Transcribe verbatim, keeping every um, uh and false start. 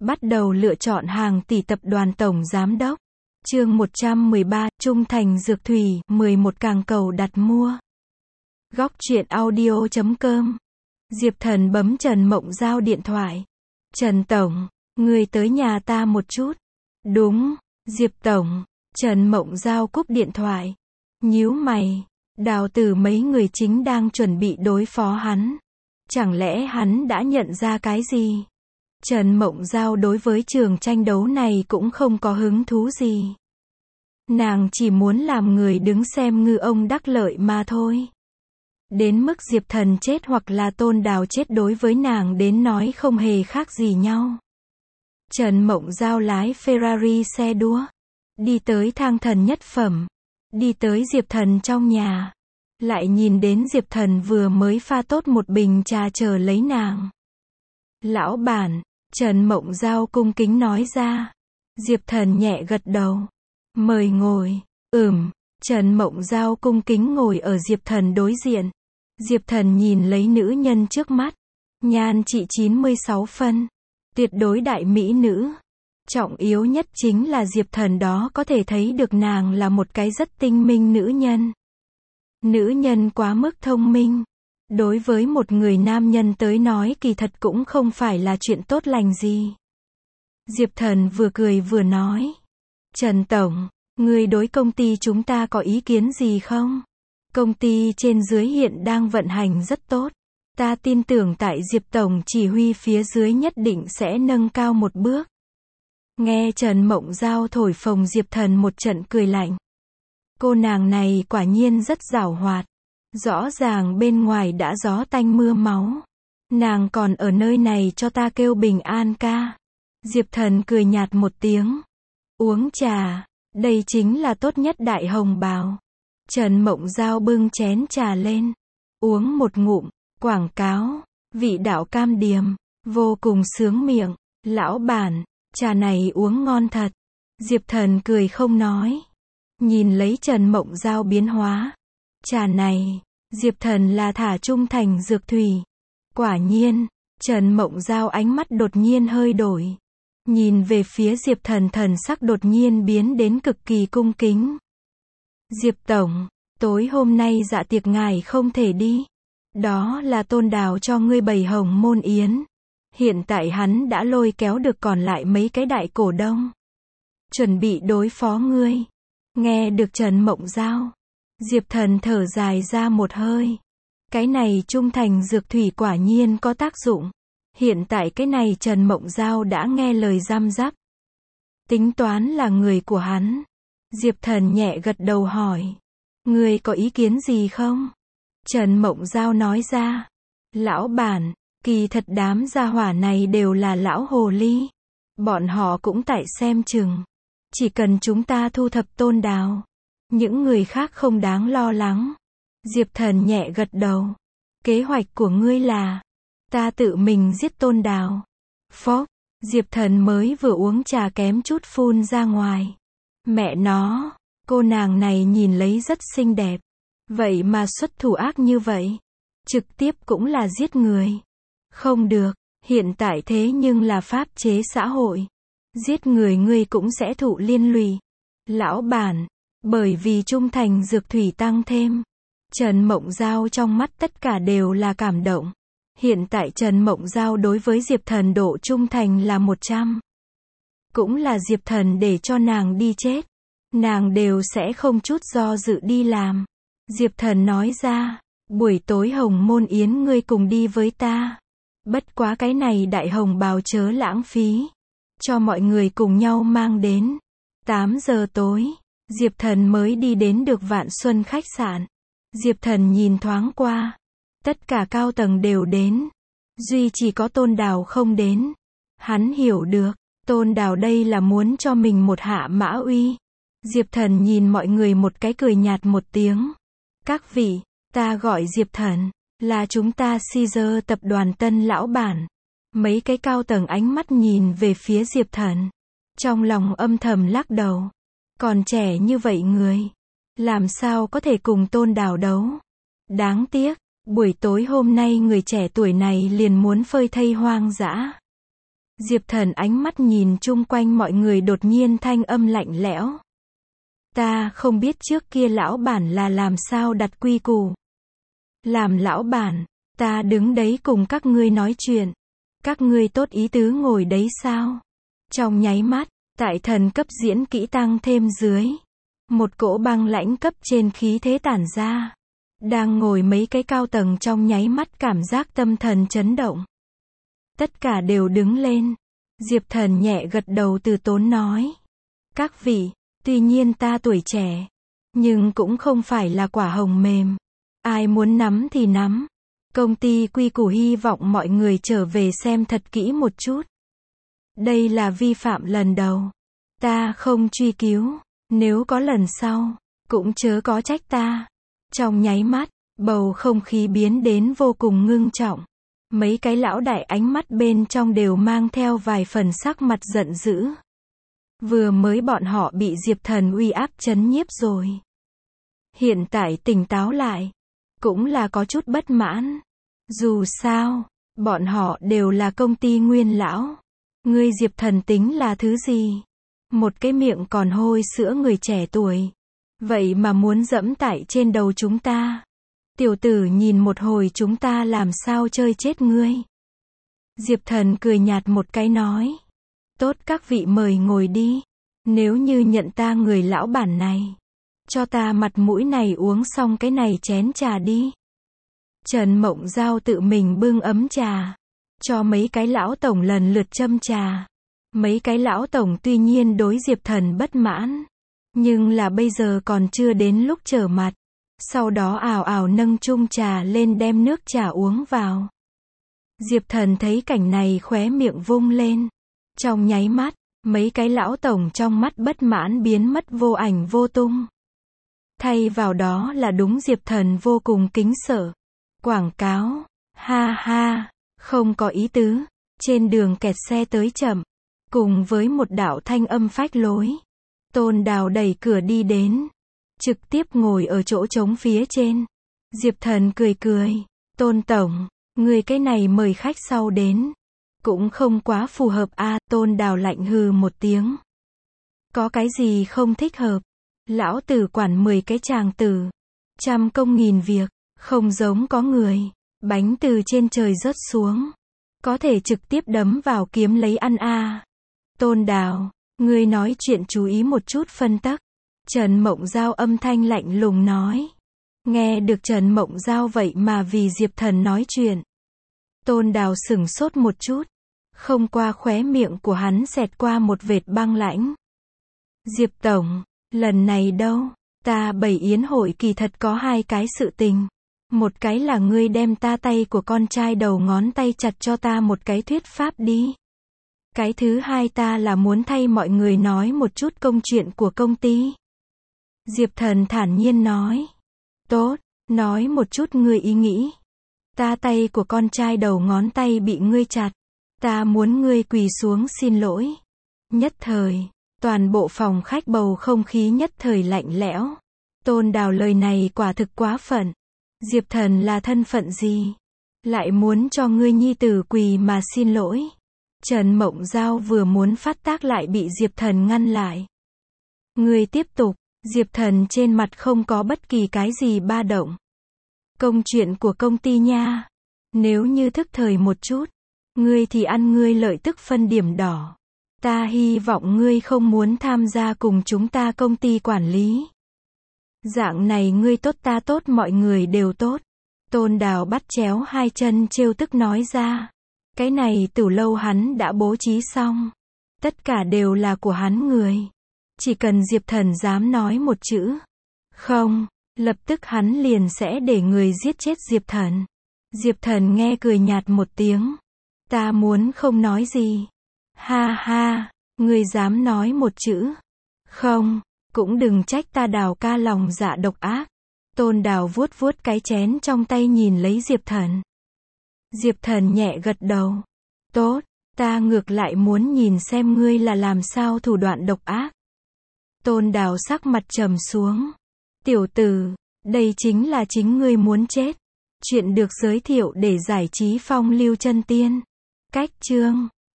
Bắt đầu lựa chọn hàng tỷ tập đoàn tổng giám đốc. Chương một trăm mười ba, Trung Thành Dược Thủy, mười một càng cầu đặt mua. Góc truyện audio chấm com. Diệp Thần bấm Trần Mộng Giao điện thoại. Trần Tổng, người tới nhà ta một chút. Đúng, Diệp Tổng. Trần Mộng Giao cúp điện thoại. Nhíu mày, Đào Tử mấy người chính đang chuẩn bị đối phó hắn. Chẳng lẽ hắn đã nhận ra cái gì? Trần Mộng Giao đối với trường tranh đấu này cũng không có hứng thú gì. Nàng chỉ muốn làm người đứng xem ngư ông đắc lợi mà thôi. Đến mức Diệp Thần chết hoặc là Tôn Đào chết đối với nàng đến nói không hề khác gì nhau. Trần Mộng Giao lái Ferrari xe đua. Đi tới thang thần nhất phẩm. Đi tới Diệp Thần trong nhà. Lại nhìn đến Diệp Thần vừa mới pha tốt một bình trà chờ lấy nàng. Lão bản, Trần Mộng Giao cung kính nói ra. Diệp Thần nhẹ gật đầu. Mời ngồi. Ừm, Trần Mộng Giao cung kính ngồi ở Diệp Thần đối diện. Diệp Thần nhìn lấy nữ nhân trước mắt. Nhan trị chín mươi sáu phân. Tuyệt đối đại mỹ nữ. Trọng yếu nhất chính là Diệp Thần đó có thể thấy được nàng là một cái rất tinh minh nữ nhân. Nữ nhân quá mức thông minh. Đối với một người nam nhân tới nói kỳ thật cũng không phải là chuyện tốt lành gì. Diệp Thần vừa cười vừa nói. Trần Tổng, người đối công ty chúng ta có ý kiến gì không? Công ty trên dưới hiện đang vận hành rất tốt. Ta tin tưởng tại Diệp Tổng chỉ huy phía dưới nhất định sẽ nâng cao một bước. Nghe Trần Mộng Giao thổi phồng, Diệp Thần một trận cười lạnh. Cô nàng này quả nhiên rất giảo hoạt. Rõ ràng bên ngoài đã gió tanh mưa máu. Nàng còn ở nơi này cho ta kêu bình an ca. Diệp Thần cười nhạt một tiếng. Uống trà, đây chính là tốt nhất đại hồng bào. Trần Mộng Giao bưng chén trà lên. Uống một ngụm, quảng cáo, vị đạo cam điềm, vô cùng sướng miệng. Lão bản, trà này uống ngon thật. Diệp Thần cười không nói. Nhìn lấy Trần Mộng Giao biến hóa. Trà này, Diệp Thần là thả Trung Thành Dược Thủy. Quả nhiên, Trần Mộng Giao ánh mắt đột nhiên hơi đổi. Nhìn về phía Diệp Thần, thần sắc đột nhiên biến đến cực kỳ cung kính. Diệp Tổng, tối hôm nay dạ tiệc ngài không thể đi. Đó là Tôn Đào cho ngươi bày hồng môn yến. Hiện tại hắn đã lôi kéo được còn lại mấy cái đại cổ đông. Chuẩn bị đối phó ngươi. Nghe được Trần Mộng Giao. Diệp Thần thở dài ra một hơi. Cái này Trung Thành Dược Thủy quả nhiên có tác dụng. Hiện tại cái này Trần Mộng Giao đã nghe lời giam giáp. Tính toán là người của hắn. Diệp Thần nhẹ gật đầu hỏi. Ngươi có ý kiến gì không? Trần Mộng Giao nói ra. Lão bản, kỳ thật đám gia hỏa này đều là lão hồ ly. Bọn họ cũng tại xem chừng. Chỉ cần chúng ta thu thập Tôn Đào. Những người khác không đáng lo lắng. Diệp Thần nhẹ gật đầu. Kế hoạch của ngươi là. Ta tự mình giết Tôn Đào. Phốc. Diệp Thần mới vừa uống trà kém chút phun ra ngoài. Mẹ nó. Cô nàng này nhìn lấy rất xinh đẹp. Vậy mà xuất thủ ác như vậy. Trực tiếp cũng là giết người. Không được. Hiện tại thế nhưng là pháp chế xã hội. Giết người ngươi cũng sẽ thụ liên lụy. Lão bản. Bởi vì Trung Thành Dược Thủy tăng thêm. Trần Mộng Giao trong mắt tất cả đều là cảm động. Hiện tại Trần Mộng Giao đối với Diệp Thần độ trung thành là một trăm. Cũng là Diệp Thần để cho nàng đi chết. Nàng đều sẽ không chút do dự đi làm. Diệp Thần nói ra. Buổi tối hồng môn yến ngươi cùng đi với ta. Bất quá cái này đại hồng bào chớ lãng phí. Cho mọi người cùng nhau mang đến. tám giờ tối. Diệp Thần mới đi đến được Vạn Xuân khách sạn. Diệp Thần nhìn thoáng qua. Tất cả cao tầng đều đến. Duy chỉ có Tôn Đào không đến. Hắn hiểu được. Tôn Đào đây là muốn cho mình một hạ mã uy. Diệp Thần nhìn mọi người một cái cười nhạt một tiếng. Các vị, ta gọi Diệp Thần. Là chúng ta Caesar tập đoàn tân lão bản. Mấy cái cao tầng ánh mắt nhìn về phía Diệp Thần. Trong lòng âm thầm lắc đầu. Còn trẻ như vậy người. Làm sao có thể cùng Tôn Đào đấu. Đáng tiếc. Buổi tối hôm nay người trẻ tuổi này liền muốn phơi thây hoang dã. Diệp Thần ánh mắt nhìn chung quanh mọi người đột nhiên thanh âm lạnh lẽo. Ta không biết trước kia lão bản là làm sao đặt quy củ. Làm lão bản, ta đứng đấy cùng các ngươi nói chuyện. Các ngươi tốt ý tứ ngồi đấy sao? Trong nháy mắt, tại thần cấp diễn kỹ tăng thêm dưới. Một cỗ băng lãnh cấp trên khí thế tản ra. Đang ngồi mấy cái cao tầng trong nháy mắt cảm giác tâm thần chấn động. Tất cả đều đứng lên. Diệp Thần nhẹ gật đầu từ tốn nói. Các vị, tuy nhiên ta tuổi trẻ, nhưng cũng không phải là quả hồng mềm. Ai muốn nắm thì nắm. Công ty quy củ hy vọng mọi người trở về xem thật kỹ một chút. Đây là vi phạm lần đầu. Ta không truy cứu. Nếu có lần sau, cũng chớ có trách ta. Trong nháy mắt, bầu không khí biến đến vô cùng ngưng trọng. Mấy cái lão đại ánh mắt bên trong đều mang theo vài phần sắc mặt giận dữ. Vừa mới bọn họ bị Diệp Thần uy áp chấn nhiếp rồi. Hiện tại tỉnh táo lại, cũng là có chút bất mãn. Dù sao, bọn họ đều là công ty nguyên lão. Ngươi Diệp Thần tính là thứ gì? Một cái miệng còn hôi sữa người trẻ tuổi. Vậy mà muốn dẫm tại trên đầu chúng ta. Tiểu tử nhìn một hồi chúng ta làm sao chơi chết ngươi. Diệp Thần cười nhạt một cái nói. Tốt, các vị mời ngồi đi. Nếu như nhận ta người lão bản này, cho ta mặt mũi này uống xong cái này chén trà đi. Trần Mộng Giao tự mình bưng ấm trà, cho mấy cái lão tổng lần lượt châm trà. Mấy cái lão tổng tuy nhiên đối Diệp Thần bất mãn, nhưng là bây giờ còn chưa đến lúc trở mặt. Sau đó ào ào nâng chung trà lên đem nước trà uống vào. Diệp Thần thấy cảnh này khóe miệng vung lên. Trong nháy mắt, mấy cái lão tổng trong mắt bất mãn biến mất vô ảnh vô tung. Thay vào đó là đúng Diệp Thần vô cùng kính sợ. Quảng cáo, ha ha, không có ý tứ. Trên đường kẹt xe tới chậm, cùng với một đạo thanh âm phách lối. Tôn Đào đẩy cửa đi đến, trực tiếp ngồi ở chỗ trống phía trên. Diệp Thần cười cười. Tôn tổng, người cái này mời khách sau đến. Cũng không quá phù hợp a à, Tôn Đào lạnh hừ một tiếng. Có cái gì không thích hợp? Lão tử quản mười cái chàng tử. Trăm công nghìn việc, không giống có người. Bánh từ trên trời rớt xuống. Có thể trực tiếp đấm vào kiếm lấy ăn a à. Tôn Đào, ngươi nói chuyện chú ý một chút phân tắc. Trần Mộng Giao âm thanh lạnh lùng nói. Nghe được Trần Mộng Giao vậy mà vì Diệp Thần nói chuyện. Tôn Đào sửng sốt một chút. Không qua khóe miệng của hắn xẹt qua một vệt băng lãnh. Diệp Tổng, lần này đâu, ta bày yến hội kỳ thật có hai cái sự tình. Một cái là ngươi đem ta tay của con trai đầu ngón tay chặt cho ta một cái thuyết pháp đi. Cái thứ hai ta là muốn thay mọi người nói một chút công chuyện của công ty. Diệp Thần thản nhiên nói. Tốt, nói một chút ngươi ý nghĩ. Ta tay của con trai đầu ngón tay bị ngươi chặt. Ta muốn ngươi quỳ xuống xin lỗi. Nhất thời, toàn bộ phòng khách bầu không khí nhất thời lạnh lẽo. Tôn Đào lời này quả thực quá phận. Diệp Thần là thân phận gì? Lại muốn cho ngươi nhi tử quỳ mà xin lỗi. Trần Mộng Giao vừa muốn phát tác lại bị Diệp Thần ngăn lại. Ngươi tiếp tục. Diệp Thần trên mặt không có bất kỳ cái gì ba động. Công chuyện của công ty nha. Nếu như thức thời một chút, ngươi thì ăn ngươi lợi tức phân điểm đỏ. Ta hy vọng ngươi không muốn tham gia cùng chúng ta công ty quản lý. Dạng này ngươi tốt ta tốt mọi người đều tốt. Tôn Đào bắt chéo hai chân trêu tức nói ra. Cái này từ lâu hắn đã bố trí xong. Tất cả đều là của hắn người. Chỉ cần Diệp Thần dám nói một chữ không, lập tức hắn liền sẽ để người giết chết Diệp Thần. Diệp Thần nghe cười nhạt một tiếng. Ta muốn không nói gì. Ha ha, ngươi dám nói một chữ không, cũng đừng trách ta Đào ca lòng dạ độc ác. Tôn Đào vuốt vuốt cái chén trong tay nhìn lấy Diệp Thần. Diệp Thần nhẹ gật đầu. Tốt, ta ngược lại muốn nhìn xem ngươi là làm sao thủ đoạn độc ác. Tôn Đào sắc mặt trầm xuống. Tiểu tử, đây chính là chính ngươi muốn chết. Chuyện được giới thiệu để giải trí phong lưu chân tiên. Cách chương